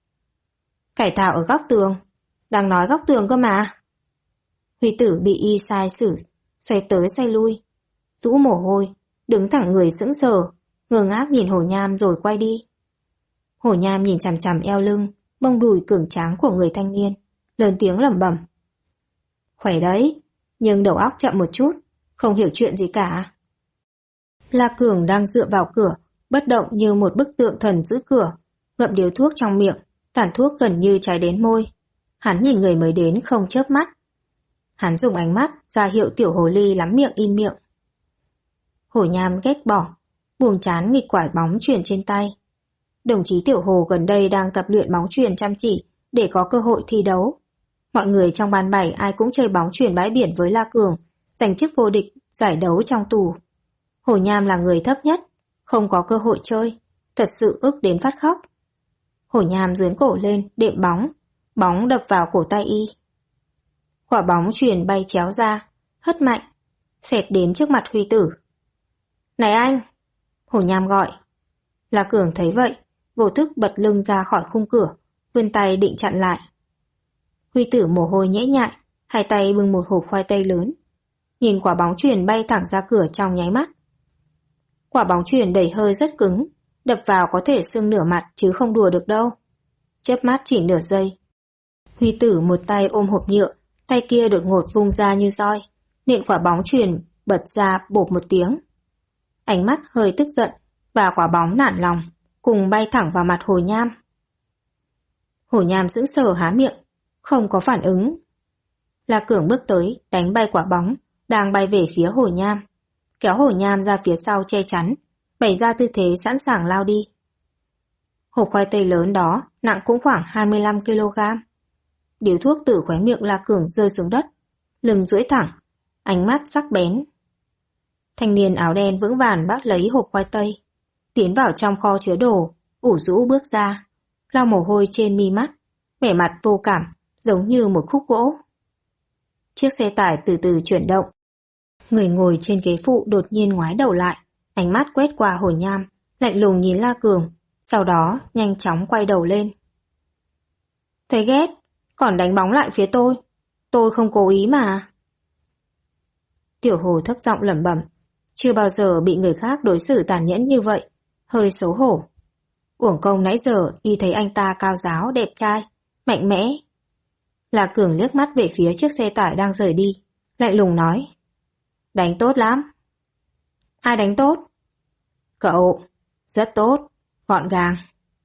Cải thảo ở góc tường, đang nói góc tường cơ mà. Huy Tử bị y sai xử, xoay tới xoay lui, rũ mồ hôi, đứng thẳng người sững sờ, ngơ ngác nhìn Hổ Nham rồi quay đi. Hổ Nham nhìn chằm chằm eo lưng, bông đùi cường tráng của người thanh niên, lớn tiếng lẩm bẩm. Khỏe đấy, nhưng đầu óc chậm một chút, không hiểu chuyện gì cả. La Cường đang dựa vào cửa, bất động như một bức tượng thần giữ cửa, ngậm điếu thuốc trong miệng, tàn thuốc gần như cháy đến môi. Hắn nhìn người mới đến không chớp mắt. Hắn dùng ánh mắt ra hiệu Tiểu Hồ Ly lắm miệng im miệng. Hổ Nham ghét bỏ, buông chán nghịch quả bóng chuyền trên tay. Đồng chí Tiểu Hồ gần đây đang tập luyện bóng chuyền chăm chỉ để có cơ hội thi đấu. Mọi người trong ban 7 ai cũng chơi bóng chuyền bãi biển với La Cường, giành chức vô địch giải đấu trong tù. Hổ Nham là người thấp nhất, không có cơ hội chơi, thật sự ức đến phát khóc. Hổ Nham giương cổ lên, đệm bóng đập vào cổ tay y. Quả bóng chuyền bay chéo ra, hất mạnh, xẹt đến trước mặt Huy Tử. Này anh! Hổ Nham gọi. La Cường thấy vậy, vô thức bật lưng ra khỏi khung cửa, vươn tay định chặn lại. Huy Tử mồ hôi nhễ nhại, hai tay bưng một hộp khoai tây lớn. Nhìn quả bóng chuyền bay thẳng ra cửa trong nháy mắt. Quả bóng chuyền đầy hơi rất cứng, đập vào có thể sưng nửa mặt chứ không đùa được đâu. Chớp mắt chỉ nửa giây. Huy Tử một tay ôm hộp nhựa, tay kia đột ngột vung ra như roi, nện quả bóng chuyền bật ra bộp một tiếng. ánh mắt hơi tức giận và quả bóng nản lòng, cùng bay thẳng vào mặt Hồ Nham. Hồ Nham sững sờ há miệng, không có phản ứng. La Cường bước tới, đánh bay quả bóng, đang bay về phía Hồ Nham, kéo Hồ Nham ra phía sau che chắn, bày ra tư thế sẵn sàng lao đi. Hộp khoai tây lớn đó nặng cũng khoảng 25 kg. Điếu thuốc từ khóe miệng La Cường rơi xuống đất, lưng duỗi thẳng, ánh mắt sắc bén. Thanh niên áo đen vững vàng bắt lấy hộp khoai tây, tiến vào trong kho chứa đồ, ủ rũ bước ra, lau mồ hôi trên mi mắt, vẻ mặt vô cảm, giống như một khúc gỗ. Chiếc xe tải từ từ chuyển động. Người ngồi trên ghế phụ đột nhiên ngoái đầu lại, ánh mắt quét qua Hồ Nham, lạnh lùng nhìn La Cường, sau đó nhanh chóng quay đầu lên. Thấy ghét, còn đánh bóng lại phía tôi không cố ý mà. Tiểu Hồ thấp giọng lẩm bẩm, chưa bao giờ bị người khác đối xử tàn nhẫn như vậy, hơi xấu hổ. Uổng công nãy giờ y thấy anh ta cao ráo, đẹp trai, mạnh mẽ. La Cường liếc mắt về phía chiếc xe tải đang rời đi, lạnh lùng nói. Đánh tốt lắm. Ai đánh tốt? Cậu. Rất tốt, gọn gàng.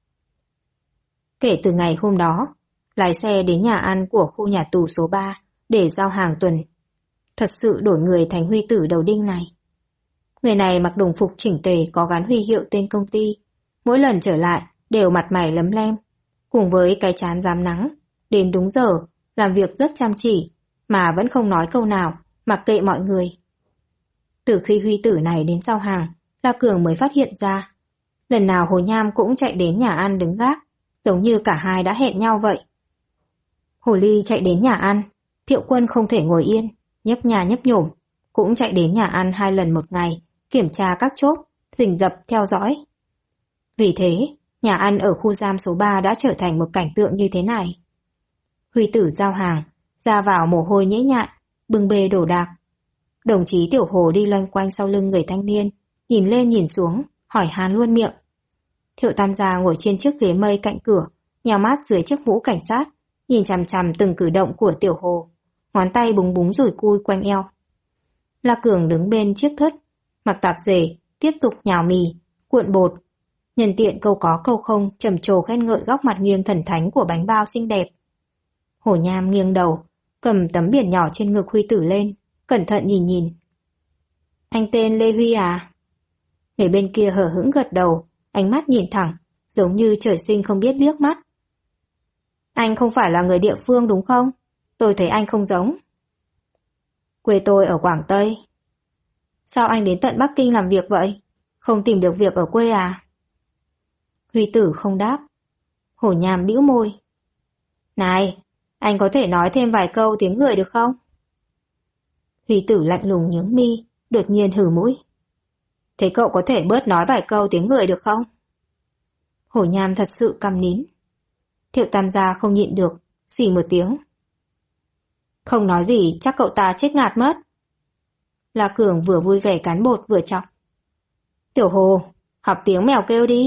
Kể từ ngày hôm đó, lái xe đến nhà ăn của khu nhà tù số 3 để giao hàng tuần. Thật sự đổi người thành Huy Tử đầu đinh này. Người này mặc đồng phục chỉnh tề có gắn huy hiệu tên công ty. Mỗi lần trở lại đều mặt mày lấm lem, cùng với cái trán rám nắng. Đến đúng giờ, làm việc rất chăm chỉ, mà vẫn không nói câu nào, mặc kệ mọi người. Từ khi Huy Tử này đến giao hàng, La Cường mới phát hiện ra. Lần nào Hồ Nham cũng chạy đến nhà ăn đứng gác, giống như cả hai đã hẹn nhau vậy. Hồ Ly chạy đến nhà ăn, Thiệu Quân không thể ngồi yên, nhấp nhà nhấp nhổm, cũng chạy đến nhà ăn 2 lần một ngày, kiểm tra các chốt, rình rập theo dõi. Vì thế, nhà ăn ở khu giam số 3 đã trở thành một cảnh tượng như thế này. Huy Tử giao hàng, ra vào mồ hôi nhễ nhại, bưng bê đổ đạc. Đồng chí Tiểu Hồ đi loanh quanh sau lưng người thanh niên, nhìn lên nhìn xuống, hỏi han luôn miệng. Thiệu Tam Gia ngồi trên chiếc ghế mây cạnh cửa, nhào mắt dưới chiếc mũ cảnh sát, nhìn chằm chằm từng cử động của Tiểu Hồ, ngón tay búng búng rủi cui quanh eo. La Cường đứng bên chiếc thất, mặc tạp dề, tiếp tục nhào mì, cuộn bột. Nhân tiện câu có câu không trầm trồ khen ngợi góc mặt nghiêng thần thánh của bánh bao xinh đẹp. Hồ Nham nghiêng đầu, cầm tấm biển nhỏ trên ngực Huy Tử lên, cẩn thận nhìn nhìn. Anh tên Lê Huy à? Người bên kia hờ hững gật đầu, ánh mắt nhìn thẳng, giống như trời sinh không biết liếc mắt. Anh không phải là người địa phương đúng không? Tôi thấy anh không giống. Quê tôi ở Quảng Tây. Sao anh đến tận Bắc Kinh làm việc vậy? Không tìm được việc ở quê à? Huy Tử không đáp. Hồ Nham bĩu môi. Này, anh có thể nói thêm vài câu tiếng người được không? Huy Tử lạnh lùng nhướng mi, đột nhiên hừ mũi. Thế cậu có thể bớt nói vài câu tiếng người được không? Hồ Nham thật sự câm nín. Thiệu Tam Gia không nhịn được, xì một tiếng. Không nói gì chắc cậu ta chết ngạt mất. La Cường vừa vui vẻ cán bột vừa chọc. Tiểu Hồ, học tiếng mèo kêu đi.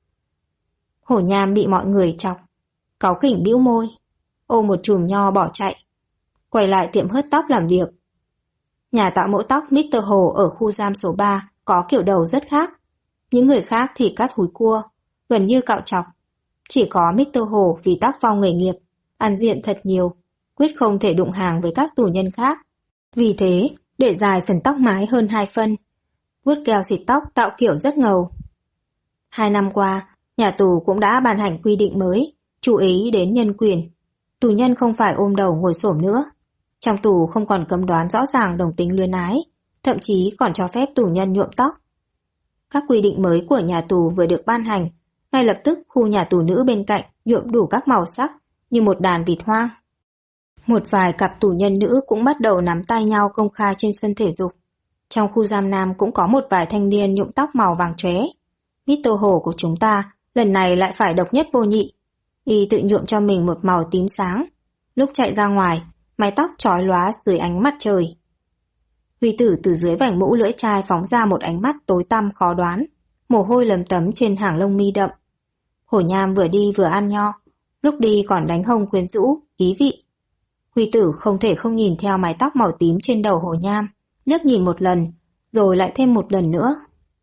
Hồ Nham bị mọi người chọc, cáu kỉnh bĩu môi, ôm một chùm nho bỏ chạy, quay lại tiệm hớt tóc làm việc. Nhà tạo mẫu tóc Mr. Hồ ở khu giam số 3 có kiểu đầu rất khác. Những người khác thì cắt húi cua, gần như cạo chọc. Chỉ có Mr. Hồ vì tác phong nghề nghiệp, ăn diện thật nhiều, quyết không thể đụng hàng với các tù nhân khác. Vì thế, để dài phần tóc mái hơn 2 phân, vuốt keo xịt tóc tạo kiểu rất ngầu. 2 năm qua, nhà tù cũng đã ban hành quy định mới, chú ý đến nhân quyền. Tù nhân không phải ôm đầu ngồi xổm nữa. Trong tù không còn cấm đoán rõ ràng đồng tính luyến ái, thậm chí còn cho phép tù nhân nhuộm tóc. Các quy định mới của nhà tù vừa được ban hành, ngay lập tức khu nhà tù nữ bên cạnh nhuộm đủ các màu sắc như một đàn vịt hoang. Một vài cặp tù nhân nữ cũng bắt đầu nắm tay nhau công khai trên sân thể dục. Trong khu giam nam cũng có một vài thanh niên nhuộm tóc màu vàng chóe. Mr. Hồ của chúng ta lần này lại phải độc nhất vô nhị. Y tự nhuộm cho mình một màu tím sáng. Lúc chạy ra ngoài, mái tóc chói lóa dưới ánh mặt trời. Huy Tử từ dưới vành mũ lưỡi chai phóng ra một ánh mắt tối tăm khó đoán, mồ hôi lấm tấm trên hàng lông mi đậm. Hồ Nham vừa đi vừa ăn nho, lúc đi còn đánh hông quyến rũ, ý vị. Huy Tử không thể không nhìn theo mái tóc màu tím trên đầu Hồ Nham, liếc nhìn một lần, rồi lại thêm một lần nữa.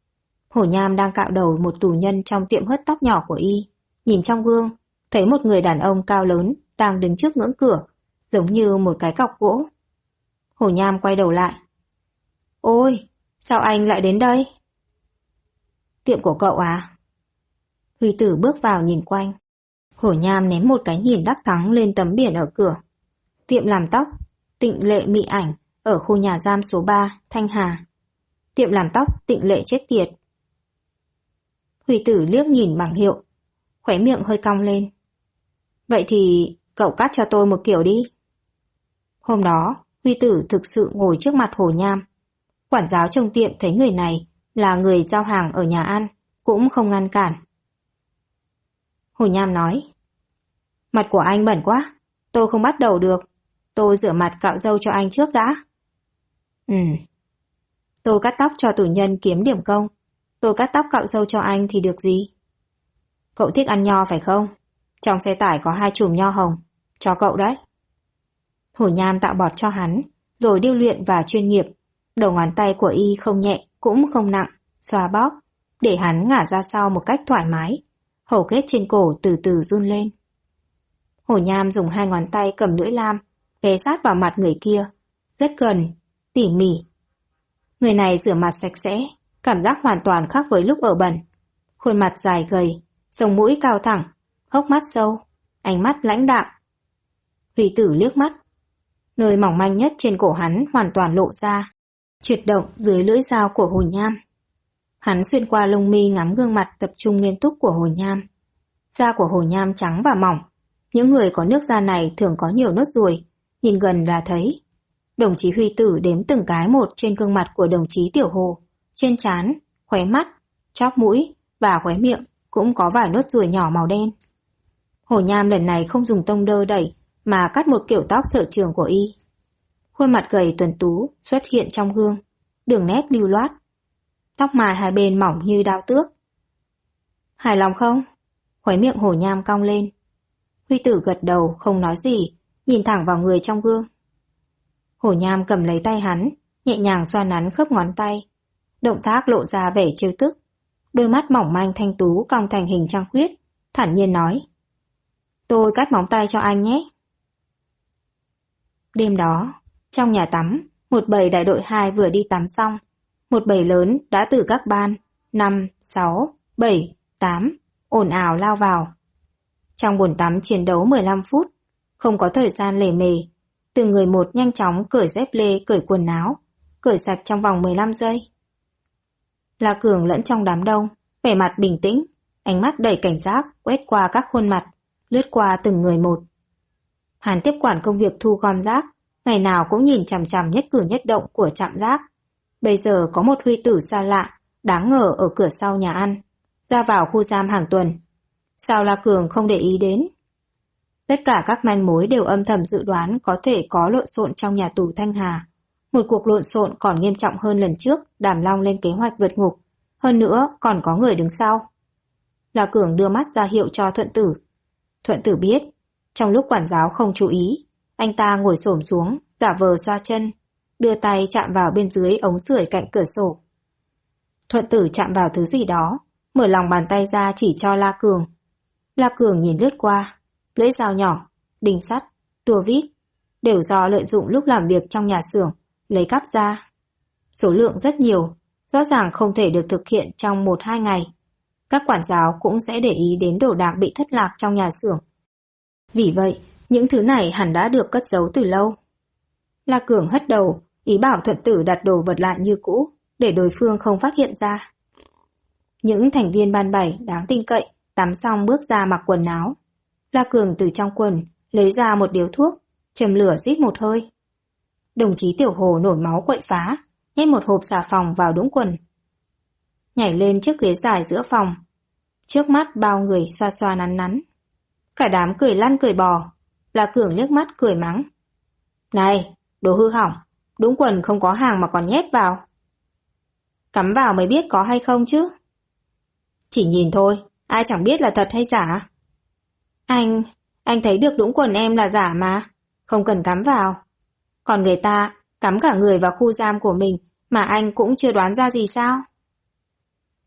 Hổ Nham đang cạo đầu một tù nhân trong tiệm hớt tóc nhỏ của y. Nhìn trong gương, thấy một người đàn ông cao lớn đang đứng trước ngưỡng cửa, giống như một cái cọc gỗ. Hổ Nham quay đầu lại. Ôi, sao anh lại đến đây? Tiệm của cậu à? Huy Tử bước vào nhìn quanh. Hổ Nham ném một cái nhìn đắc thắng lên tấm biển ở cửa. Tiệm làm tóc, Tịnh Lệ Mị Ảnh, ở khu nhà giam số 3, Thanh Hà. Tiệm làm tóc Tịnh Lệ chết tiệt. Huy Tử liếc nhìn bảng hiệu, khóe miệng hơi cong lên. Vậy thì cậu cắt cho tôi một kiểu đi. Hôm đó, Huy Tử thực sự ngồi trước mặt Hổ Nham. Quản giáo trong tiệm thấy người này là người giao hàng ở nhà ăn, cũng không ngăn cản. Hổ Nham nói, mặt của anh bẩn quá, tôi không bắt đầu được. Tôi rửa mặt cạo râu cho anh trước đã. Tôi cắt tóc cho tù nhân kiếm điểm công. Tôi cắt tóc cạo râu cho anh thì được gì? Cậu thích ăn nho phải không? Trong xe tải có 2 chùm nho hồng. Cho cậu đấy. Hổ Nham tạo bọt cho hắn, rồi điêu luyện và chuyên nghiệp. Đầu ngón tay của y không nhẹ, cũng không nặng, xoa bóp, để hắn ngả ra sau một cách thoải mái. Hầu kết trên cổ từ từ run lên. Hổ Nham dùng 2 ngón tay cầm lưỡi lam, ghé sát vào mặt người kia, rất gần, tỉ mỉ. Người này rửa mặt sạch sẽ, cảm giác hoàn toàn khác với lúc ở bẩn. Khuôn mặt dài gầy, sống mũi cao thẳng, hốc mắt sâu, ánh mắt lãnh đạm. Huy Tử liếc mắt. Nơi mỏng manh nhất trên cổ hắn hoàn toàn lộ ra, chuyển động dưới lưỡi dao của Hổ Nham. Hắn xuyên qua lông mi ngắm gương mặt tập trung nghiêm túc của Hổ Nham. Da của Hổ Nham trắng và mỏng. Những người có nước da này thường có nhiều nốt ruồi, nhìn gần là thấy. Đồng chí Huy Tử đếm từng cái một trên gương mặt của đồng chí Tiểu Hồ, trên trán, khóe mắt, chóp mũi và khóe miệng cũng có vài nốt ruồi nhỏ màu đen. Hổ Nham lần này không dùng tông đơ đẩy mà cắt một kiểu tóc sở trường của y. Khuôn mặt gầy tuấn tú xuất hiện trong gương, đường nét lưu loát. Tóc mài hai bên mỏng như đao tước. Hài lòng không? Khóe miệng Hổ Nham cong lên. Huy Tử gật đầu không nói gì, nhìn thẳng vào người trong gương. Hổ Nham cầm lấy tay hắn, nhẹ nhàng xoa nắn khớp ngón tay. Động tác lộ ra vẻ trêu tức. Đôi mắt mỏng manh thanh tú cong thành hình trăng khuyết, thản nhiên nói. Tôi cắt móng tay cho anh nhé. Đêm đó, trong nhà tắm, một bầy đại đội 2 vừa đi tắm xong. Một bầy lớn đã từ các ban 5, 6, 7, 8 ồn ào lao vào. Trong bồn tắm chiến đấu 15 phút, không có thời gian lề mề. Từng người một nhanh chóng cởi dép lê, cởi quần áo, cởi sạch trong vòng 15 giây. La Cường lẫn trong đám đông, vẻ mặt bình tĩnh, ánh mắt đầy cảnh giác quét qua các khuôn mặt, lướt qua từng người một. Hắn tiếp quản công việc thu gom rác, ngày nào cũng nhìn chằm chằm nhất cử nhất động của trạm rác. Bây giờ có một Huy Tử xa lạ, đáng ngờ ở cửa sau nhà ăn, ra vào khu giam hàng tuần. Sao La Cường không để ý đến? Tất cả các manh mối đều âm thầm dự đoán có thể có lộn xộn trong nhà tù Thanh Hà. Một cuộc lộn xộn còn nghiêm trọng hơn lần trước, Đàm Long lên kế hoạch vượt ngục. Hơn nữa còn có người đứng sau. La Cường đưa mắt ra hiệu cho Thuận Tử. Thuận Tử biết, trong lúc quản giáo không chú ý, anh ta ngồi xổm xuống, giả vờ xoa chân, đưa tay chạm vào bên dưới ống sưởi cạnh cửa sổ. Thuận Tử chạm vào thứ gì đó, mở lòng bàn tay ra chỉ cho La Cường. La Cường nhìn lướt qua, lưỡi dao nhỏ, đinh sắt, tua vít, đều do lợi dụng lúc làm việc trong nhà xưởng, lấy cắp ra. Số lượng rất nhiều, rõ ràng không thể được thực hiện trong 1-2 ngày. Các quản giáo cũng sẽ để ý đến đồ đạc bị thất lạc trong nhà xưởng. Vì vậy, những thứ này hẳn đã được cất giấu từ lâu. La Cường hất đầu, ý bảo Thuận Tử đặt đồ vật lại như cũ, để đối phương không phát hiện ra. Những thành viên ban 7 đáng tin cậy, tắm xong bước ra mặc quần áo. La Cường từ trong quần, lấy ra một điếu thuốc, châm lửa rít một hơi. Đồng chí Tiểu Hồ nổi máu quậy phá, nhét một hộp xà phòng vào đũng quần. Nhảy lên chiếc ghế dài giữa phòng. Trước mắt bao người xoa xoa nắn nắn. Cả đám cười lăn cười bò. La Cường liếc mắt cười mắng. Này, đồ hư hỏng, đũng quần không có hàng mà còn nhét vào. Cắm vào mới biết có hay không chứ. Chỉ nhìn thôi, ai chẳng biết là thật hay giả. Anh thấy được đũng quần em là giả mà, không cần cắm vào. Còn người ta cắm cả người vào khu giam của mình mà anh cũng chưa đoán ra gì sao?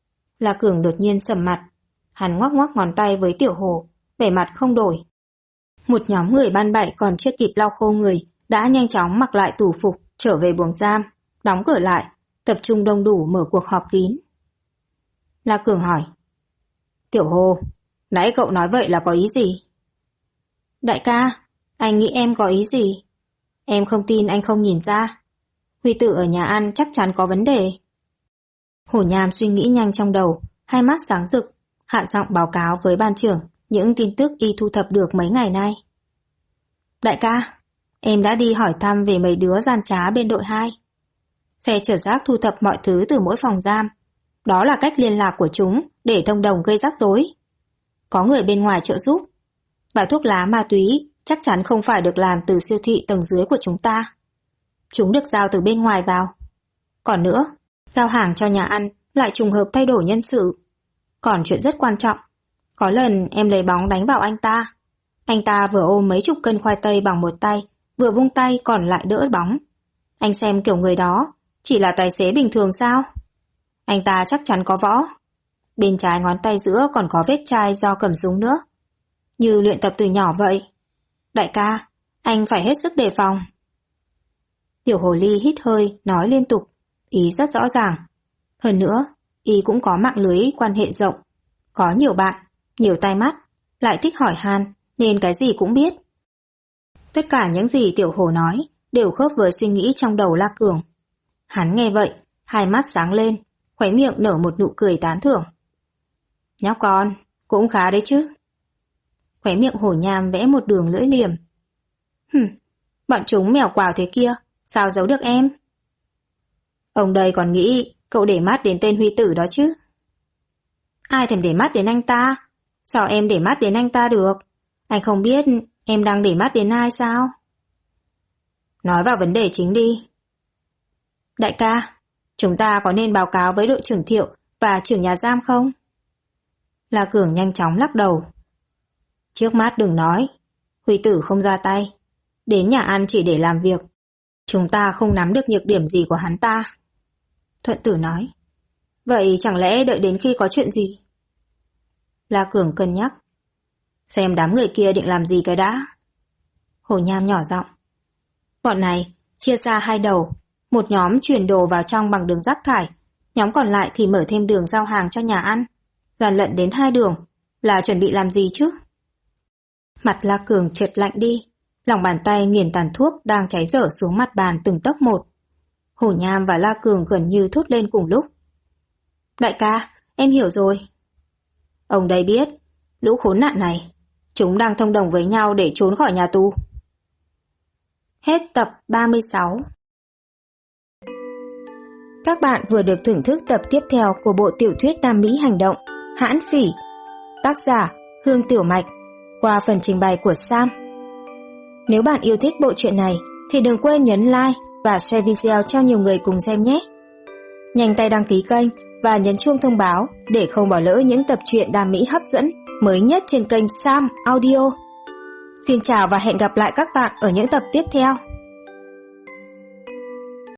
La Cường đột nhiên sầm mặt. Hắn ngoắc ngoắc ngón tay với Tiểu Hồ, vẻ mặt không đổi. Một nhóm người ban bại còn chưa kịp lau khô người, đã nhanh chóng mặc lại tủ phục, trở về buồng giam, đóng cửa lại, tập trung đông đủ mở cuộc họp kín. La Cường hỏi. Tiểu Hồ, nãy cậu nói vậy là có ý gì? Đại ca, anh nghĩ em có ý gì? Em không tin anh không nhìn ra. Huy Tử ở nhà ăn chắc chắn có vấn đề. Hổ Nham suy nghĩ nhanh trong đầu, hai mắt sáng rực, hạ giọng báo cáo với ban trưởng những tin tức y thu thập được mấy ngày nay. Đại ca, em đã đi hỏi thăm về mấy đứa gian trá bên đội 2. Xe chở rác thu thập mọi thứ từ mỗi phòng giam. Đó là cách liên lạc của chúng để thông đồng gây rắc rối. Có người bên ngoài trợ giúp. Và thuốc lá ma túy chắc chắn không phải được làm từ siêu thị tầng dưới của chúng ta. Chúng được giao từ bên ngoài vào. Còn nữa, giao hàng cho nhà ăn lại trùng hợp thay đổi nhân sự. Còn chuyện rất quan trọng, có lần em lấy bóng đánh vào anh ta. Anh ta vừa ôm mấy chục cân khoai tây bằng một tay, vừa vung tay còn lại đỡ bóng. Anh xem kiểu người đó, chỉ là tài xế bình thường sao? Anh ta chắc chắn có võ. Bên trái ngón tay giữa còn có vết chai do cầm súng nữa. Như luyện tập từ nhỏ vậy. Đại ca, anh phải hết sức đề phòng. Tiểu Hồ Ly hít hơi, nói liên tục, ý rất rõ ràng. Hơn nữa, y cũng có mạng lưới quan hệ rộng, có nhiều bạn, nhiều tai mắt, lại thích hỏi han, nên cái gì cũng biết. Tất cả những gì Tiểu Hồ nói đều khớp với suy nghĩ trong đầu La Cường. Hắn nghe vậy, hai mắt sáng lên, khóe miệng nở một nụ cười tán thưởng. Nhóc con, cũng khá đấy chứ. Khóe miệng Hổ Nham vẽ một đường lưỡi liềm. Bọn chúng mèo quào thế kia, sao giấu được em? Ông đây còn nghĩ cậu để mắt đến tên Huy Tử đó chứ. Ai thèm để mắt đến anh ta? Sao em để mắt đến anh ta được? Anh không biết em đang để mắt đến ai sao? Nói vào vấn đề chính đi. Đại ca, chúng ta có nên báo cáo với đội trưởng Thiệu và trưởng nhà giam không? La Cường nhanh chóng lắc đầu. Trước mắt đừng nói, Huy Tử không ra tay, đến nhà ăn chỉ để làm việc. Chúng ta không nắm được nhược điểm gì của hắn ta. Thuận Tử nói. Vậy chẳng lẽ đợi đến khi có chuyện gì? La Cường cân nhắc. Xem đám người kia định làm gì cái đã. Hổ Nham nhỏ giọng. Bọn này chia ra hai đầu, một nhóm chuyển đồ vào trong bằng đường rác thải, nhóm còn lại thì mở thêm đường giao hàng cho nhà ăn. Dàn lận đến hai đường, là chuẩn bị làm gì chứ? Mặt La Cường chợt lạnh đi, lòng bàn tay nghiền tàn thuốc đang cháy dở xuống mặt bàn từng tấc một. Hổ Nham và La Cường gần như thốt lên cùng lúc. Đại ca, em hiểu rồi. Ông đây biết, lũ khốn nạn này, chúng đang thông đồng với nhau để trốn khỏi nhà tù. Hết tập 36. Các bạn vừa được thưởng thức tập tiếp theo của bộ tiểu thuyết Nam Mỹ hành động Hãn Phỉ, tác giả Hương Tiểu Mạch, qua phần trình bày của Sam. Nếu bạn yêu thích bộ truyện này thì đừng quên nhấn like và share video cho nhiều người cùng xem nhé. Nhanh tay đăng ký kênh và nhấn chuông thông báo để không bỏ lỡ những tập truyện Nam Mỹ hấp dẫn mới nhất trên kênh Sam Audio. Xin chào và hẹn gặp lại các bạn ở những tập tiếp theo.